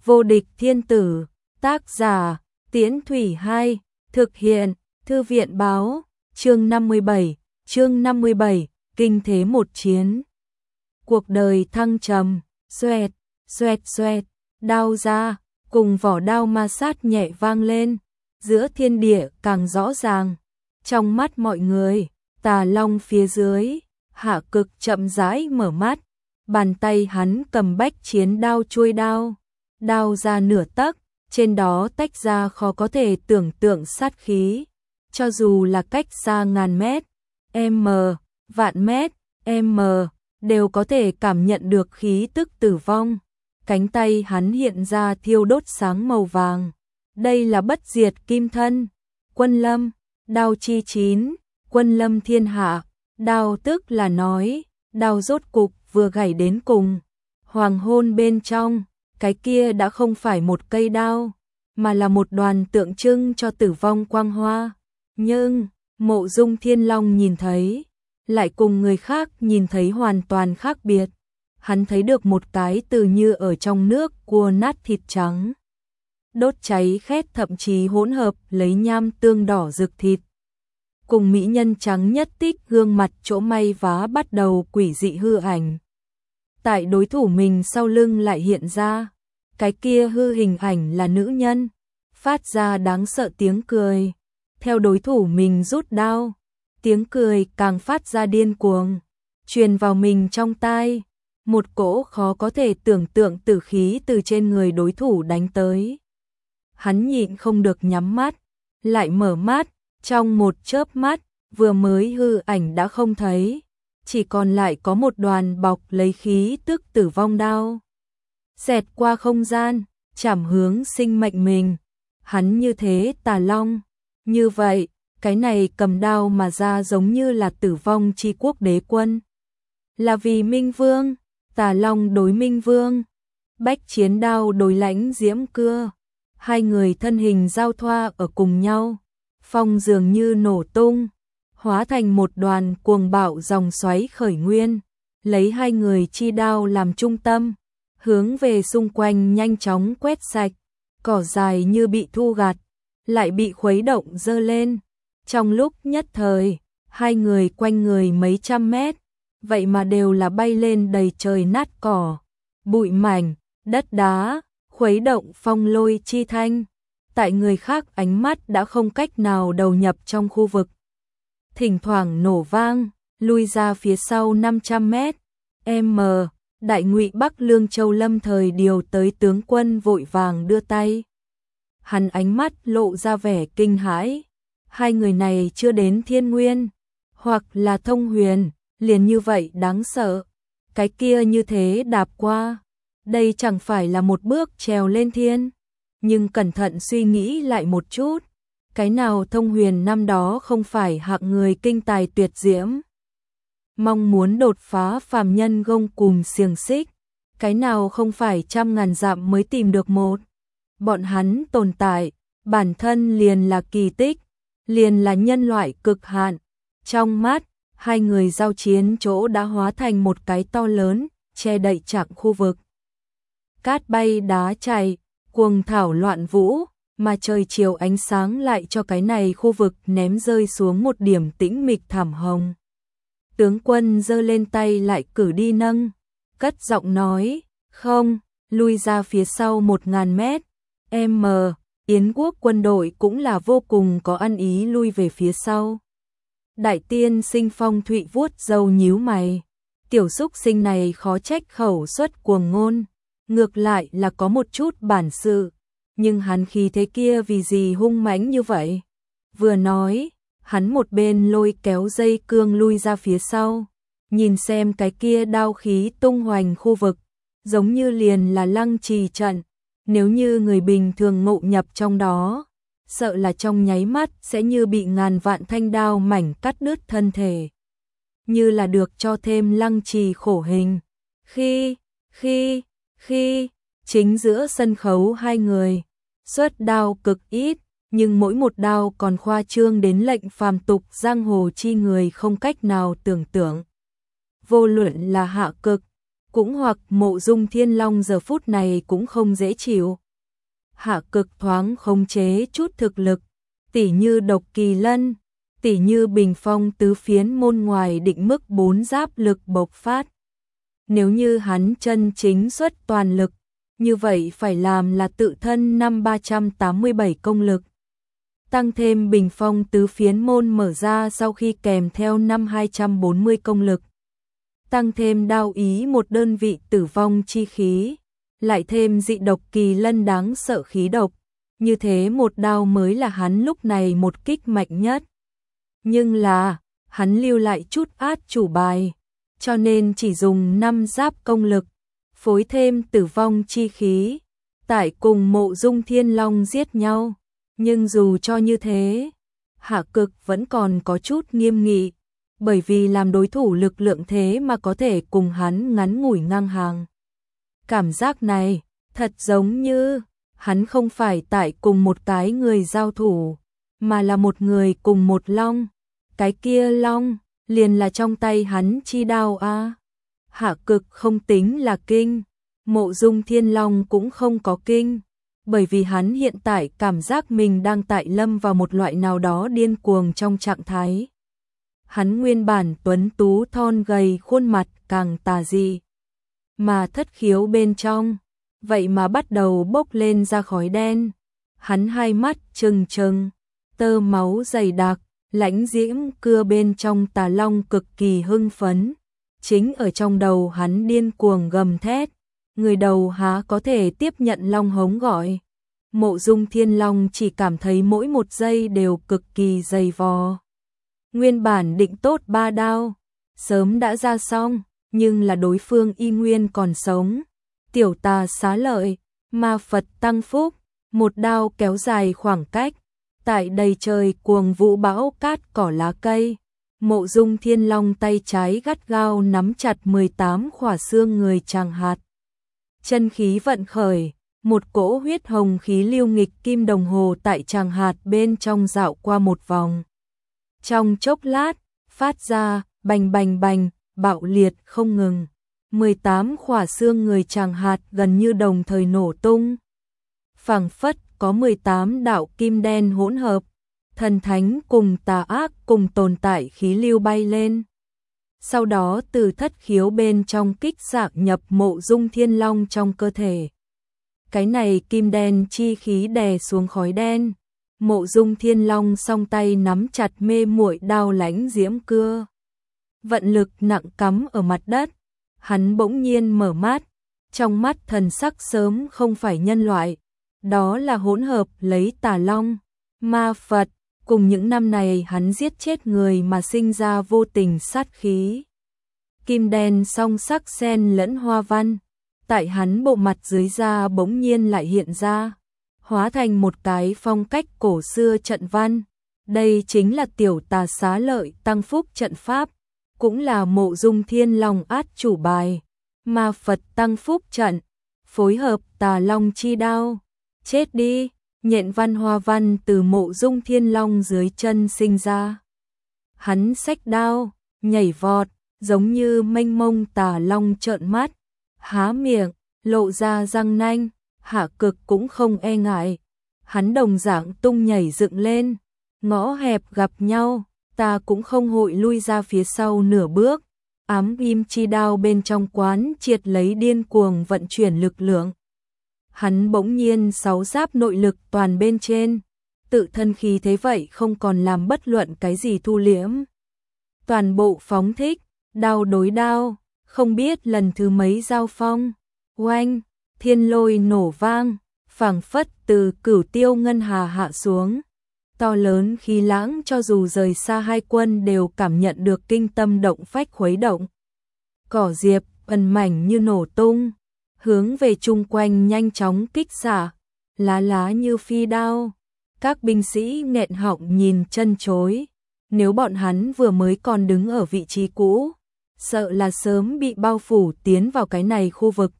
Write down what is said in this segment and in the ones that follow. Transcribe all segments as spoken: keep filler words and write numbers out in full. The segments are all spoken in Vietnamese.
Vô địch thiên tử, tác giả, Tiễn Thủy hai, thực hiện, Thư viện báo, chương năm mươi bảy, chương năm mươi bảy, kinh thế một chiến. Cuộc đời thăng trầm, xoẹt, xoẹt xoẹt, đao ra, cùng vỏ đao ma sát nhẹ vang lên, giữa thiên địa càng rõ ràng. Trong mắt mọi người, Tà Long phía dưới, Hạ Cực chậm rãi mở mắt, bàn tay hắn cầm bách chiến đao chuôi đao, đao ra nửa tấc, trên đó tách ra khó có thể tưởng tượng sát khí, cho dù là cách xa ngàn mét, m, vạn mét, m, đều có thể cảm nhận được khí tức tử vong. Cánh tay hắn hiện ra thiêu đốt sáng màu vàng. Đây là bất diệt kim thân, quân lâm, đao chi chín, quân lâm thiên hạ, đao tức là nói, đao rốt cục vừa gảy đến cùng. Hoàng hôn bên trong, cái kia đã không phải một cây đao, mà là một đoàn tượng trưng cho tử vong quang hoa. Nhưng, Mộ Dung Thiên Long nhìn thấy, lại cùng người khác nhìn thấy hoàn toàn khác biệt. Hắn thấy được một cái từ như ở trong nước cua nát thịt trắng, đốt cháy khét, thậm chí hỗn hợp lấy nham tương đỏ rực thịt. Cùng mỹ nhân trắng nhất tích gương mặt chỗ may vá bắt đầu quỷ dị hư ảnh. Tại đối thủ mình sau lưng lại hiện ra, cái kia hư hình ảnh là nữ nhân, phát ra đáng sợ tiếng cười. Theo đối thủ mình rút đao, tiếng cười càng phát ra điên cuồng, truyền vào mình trong tai. Một cỗ khó có thể tưởng tượng tử khí từ trên người đối thủ đánh tới. Hắn nhịn không được nhắm mắt, lại mở mắt, trong một chớp mắt, vừa mới hư ảnh đã không thấy, chỉ còn lại có một đoàn bọc lấy khí tức tử vong đao. Xẹt qua không gian, chảm hướng sinh mệnh mình. Hắn như thế Tà Long, như vậy, cái này cầm đao mà ra giống như là tử vong chi quốc đế quân. Là vì Minh Vương, Tà Long đối Minh Vương, bách chiến đao đối lãnh diễm cưa. Hai người thân hình giao thoa ở cùng nhau, phong dường như nổ tung, hóa thành một đoàn cuồng bạo dòng xoáy khởi nguyên, lấy hai người chi đao làm trung tâm, hướng về xung quanh nhanh chóng quét sạch. Cỏ dài như bị thu gặt, lại bị khuấy động dơ lên. Trong lúc nhất thời, hai người quanh người mấy trăm mét, vậy mà đều là bay lên đầy trời nát cỏ, bụi mảnh, đất đá, khuấy động phong lôi chi thanh. Tại người khác ánh mắt đã không cách nào đầu nhập trong khu vực. Thỉnh thoảng nổ vang, lui ra phía sau năm trăm mét. M, Đại Ngụy Bắc Lương Châu lâm thời điều tới tướng quân vội vàng đưa tay. Hắn ánh mắt lộ ra vẻ kinh hãi. Hai người này chưa đến thiên nguyên, hoặc là thông huyền, liền như vậy đáng sợ. Cái kia như thế đạp qua, đây chẳng phải là một bước trèo lên thiên. Nhưng cẩn thận suy nghĩ lại một chút, cái nào thông huyền năm đó không phải hạng người kinh tài tuyệt diễm, mong muốn đột phá phàm nhân gông cùm xiềng xích, cái nào không phải trăm ngàn dặm mới tìm được một. Bọn hắn tồn tại, bản thân liền là kỳ tích, liền là nhân loại cực hạn. Trong mắt, hai người giao chiến chỗ đã hóa thành một cái to lớn, che đậy chặng khu vực. Cát bay đá chảy, cuồng thảo loạn vũ, mà trời chiều ánh sáng lại cho cái này khu vực ném rơi xuống một điểm tĩnh mịch thảm hồng. Tướng quân giơ lên tay lại cử đi nâng, cất giọng nói, không, lui ra phía sau một ngàn mét. M, Yến quốc quân đội cũng là vô cùng có ăn ý lui về phía sau. Đại tiên sinh Phong Thụy vuốt râu nhíu mày, tiểu xúc sinh này khó trách khẩu xuất cuồng ngôn, ngược lại là có một chút bản sự, nhưng hắn khí thế kia vì gì hung mãnh như vậy? Vừa nói, hắn một bên lôi kéo dây cương lui ra phía sau, nhìn xem cái kia đao khí tung hoành khu vực, giống như liền là lăng trì trận, nếu như người bình thường ngộ nhập trong đó, sợ là trong nháy mắt sẽ như bị ngàn vạn thanh đao mảnh cắt đứt thân thể, như là được cho thêm lăng trì khổ hình. Khi, khi, khi, chính giữa sân khấu hai người, xuất đao cực ít, nhưng mỗi một đao còn khoa trương đến lệnh phàm tục giang hồ chi người không cách nào tưởng tượng. Vô luận là Hạ Cực, cũng hoặc Mộ Dung Thiên Long giờ phút này cũng không dễ chịu. Hạ Cực thoáng khống chế chút thực lực, tỉ như Độc Kỳ Lân, tỉ như Bình Phong tứ phiến môn ngoài định mức bốn giáp lực bộc phát. Nếu như hắn chân chính xuất toàn lực, như vậy phải làm là tự thân năm ba trăm tám mươi bảy công lực. Tăng thêm Bình Phong tứ phiến môn mở ra sau khi kèm theo năm hai trăm bốn mươi công lực. Tăng thêm đao ý một đơn vị tử vong chi khí, lại thêm dị Độc Kỳ Lân đáng sợ khí độc. Như thế một đao mới là hắn lúc này một kích mạnh nhất. Nhưng là, hắn lưu lại chút át chủ bài, cho nên chỉ dùng năm giáp công lực, phối thêm tử vong chi khí, tại cùng Mộ Dung Thiên Long giết nhau. Nhưng dù cho như thế, Hạ Cực vẫn còn có chút nghiêm nghị, bởi vì làm đối thủ lực lượng thế mà có thể cùng hắn ngắn ngủi ngang hàng. Cảm giác này, thật giống như hắn không phải tại cùng một cái người giao thủ, mà là một người cùng một long. Cái kia long, liền là trong tay hắn chi đao a. Hạ Cực không tính là kinh, Mộ Dung Thiên Long cũng không có kinh, bởi vì hắn hiện tại cảm giác mình đang tại lâm vào một loại nào đó điên cuồng trong trạng thái. Hắn nguyên bản tuấn tú thon gầy khuôn mặt càng tà dị, mà thất khiếu bên trong, vậy mà bắt đầu bốc lên ra khói đen. Hắn hai mắt trừng trừng, tơ máu dày đặc, lãnh diễm cưa bên trong tà long cực kỳ hưng phấn. Chính ở trong đầu hắn điên cuồng gầm thét, người đầu há có thể tiếp nhận long hống gọi. Mộ Dung Thiên Long chỉ cảm thấy mỗi một giây đều cực kỳ dày vò. Nguyên bản định tốt ba đao, sớm đã ra xong, nhưng là đối phương y nguyên còn sống. Tiểu tà xá lợi, ma Phật tăng phúc, một đao kéo dài khoảng cách, tại đầy trời cuồng vũ bão cát cỏ lá cây. Mộ Dung Thiên Long tay trái gắt gao nắm chặt mười tám khỏa xương người tràng hạt. Chân khí vận khởi, một cỗ huyết hồng khí lưu nghịch kim đồng hồ tại tràng hạt bên trong dạo qua một vòng. Trong chốc lát, phát ra, bành bành bành, bạo liệt không ngừng. mười tám khỏa xương người tràng hạt gần như đồng thời nổ tung. Phảng phất có mười tám đạo kim đen hỗn hợp, thần thánh cùng tà ác cùng tồn tại khí lưu bay lên. Sau đó từ thất khiếu bên trong kích xạ nhập Mộ Dung Thiên Long trong cơ thể. Cái này kim đen chi khí đè xuống khói đen. Mộ Dung Thiên Long song tay nắm chặt mê muội đao lãnh diễm cưa. Vận lực nặng cắm ở mặt đất. Hắn bỗng nhiên mở mắt. Trong mắt thần sắc sớm không phải nhân loại. Đó là hỗn hợp lấy tà long, ma Phật, cùng những năm này hắn giết chết người mà sinh ra vô tình sát khí. Kim đen song sắc xen lẫn hoa văn, tại hắn bộ mặt dưới da bỗng nhiên lại hiện ra, hóa thành một cái phong cách cổ xưa trận văn. Đây chính là tiểu tà xá lợi tăng phúc trận pháp, cũng là Mộ Dung Thiên Long át chủ bài. Ma Phật tăng phúc trận, phối hợp tà long chi đao. Chết đi, nhện văn hoa văn từ Mộ Dung Thiên Long dưới chân sinh ra. Hắn xách đao, nhảy vọt, giống như mênh mông tà long trợn mắt, há miệng, lộ ra răng nanh. Hạ Cực cũng không e ngại, hắn đồng dạng tung nhảy dựng lên, ngõ hẹp gặp nhau, ta cũng không hội lui ra phía sau nửa bước. Ám kim chi đao bên trong quán triệt lấy điên cuồng vận chuyển lực lượng. Hắn bỗng nhiên sáu giáp nội lực toàn bên trên, tự thân khí thế vậy không còn làm bất luận cái gì thu liễm. Toàn bộ phóng thích, đao đối đao, không biết lần thứ mấy giao phong. Oanh, thiên lôi nổ vang, phảng phất từ cửu tiêu ngân hà hạ xuống. To lớn khí lãng cho dù rời xa hai quân đều cảm nhận được kinh tâm động phách khuấy động. Cỏ diệp, ẩn mảnh như nổ tung, hướng về chung quanh nhanh chóng kích xạ, lá lá như phi đao. Các binh sĩ nghẹn họng nhìn chân chối, nếu bọn hắn vừa mới còn đứng ở vị trí cũ, sợ là sớm bị bao phủ tiến vào cái này khu vực.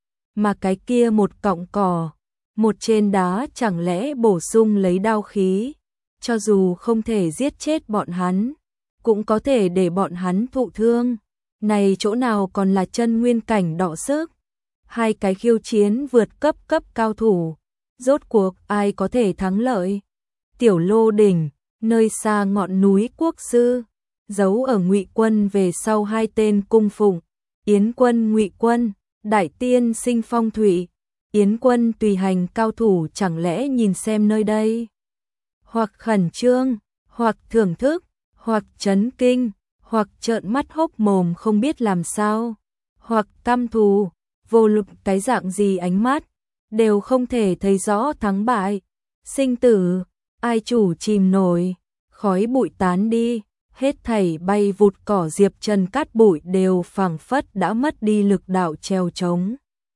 Mà cái kia một cọng cỏ, một trên đá chẳng lẽ bổ sung lấy đao khí, cho dù không thể giết chết bọn hắn, cũng có thể để bọn hắn thụ thương. Này chỗ nào còn là chân nguyên cảnh đọ sức. Hai cái khiêu chiến vượt cấp cấp cao thủ. Rốt cuộc ai có thể thắng lợi? Tiểu Lô đỉnh, nơi xa ngọn núi Quốc Sư, giấu ở Ngụy Quân về sau hai tên cung phụng, Yến Quân Ngụy Quân, Đại Tiên Sinh Phong Thủy, Yến Quân tùy hành cao thủ chẳng lẽ nhìn xem nơi đây, hoặc khẩn trương, hoặc thưởng thức, hoặc chấn kinh, hoặc trợn mắt hốc mồm không biết làm sao, hoặc căm thù, vô luận cái dạng gì ánh mắt, đều không thể thấy rõ thắng bại, sinh tử, ai chủ chìm nổi, khói bụi tán đi, hết thảy bay vụt cỏ diệp trần cát bụi đều phảng phất đã mất đi lực đạo treo trống.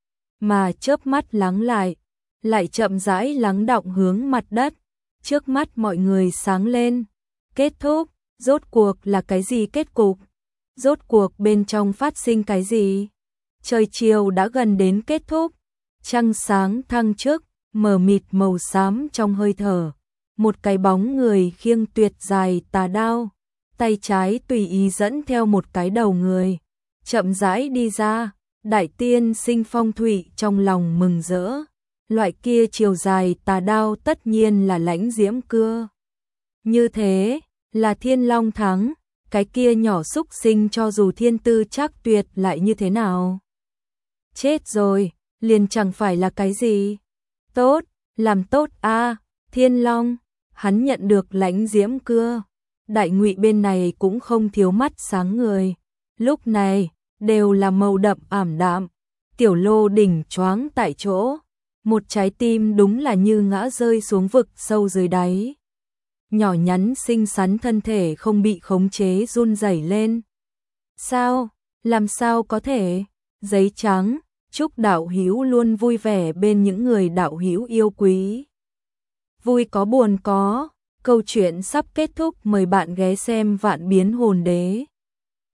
Mà chớp mắt lắng lại, lại chậm rãi lắng đọng hướng mặt đất, trước mắt mọi người sáng lên, kết thúc, rốt cuộc là cái gì kết cục, rốt cuộc bên trong phát sinh cái gì, trời chiều đã gần đến kết thúc, trăng sáng thăng trước, mờ mịt màu xám trong hơi thở, một cái bóng người khiêng tuyệt dài tà đao, tay trái tùy ý dẫn theo một cái đầu người, chậm rãi đi ra. Đại Tiên Sinh Phong Thủy trong lòng mừng rỡ, loại kia chiều dài tà đao tất nhiên là lãnh diễm cưa. Như thế, là Thiên Long thắng, cái kia nhỏ xúc sinh cho dù thiên tư chắc tuyệt lại như thế nào. Chết rồi, liền chẳng phải là cái gì. Tốt, làm tốt a, Thiên Long, hắn nhận được lãnh diễm cưa. Đại Ngụy bên này cũng không thiếu mắt sáng người. Lúc này, đều là màu đậm ảm đạm, Tiểu Lô đỉnh choáng tại chỗ, một trái tim đúng là như ngã rơi xuống vực sâu dưới đáy. Nhỏ nhắn xinh xắn thân thể không bị khống chế run rẩy lên. Sao? Làm sao có thể? Giấy trắng, chúc đạo hữu luôn vui vẻ bên những người đạo hữu yêu quý. Vui có buồn có, câu chuyện sắp kết thúc, mời bạn ghé xem Vạn Biến Hồn Đế.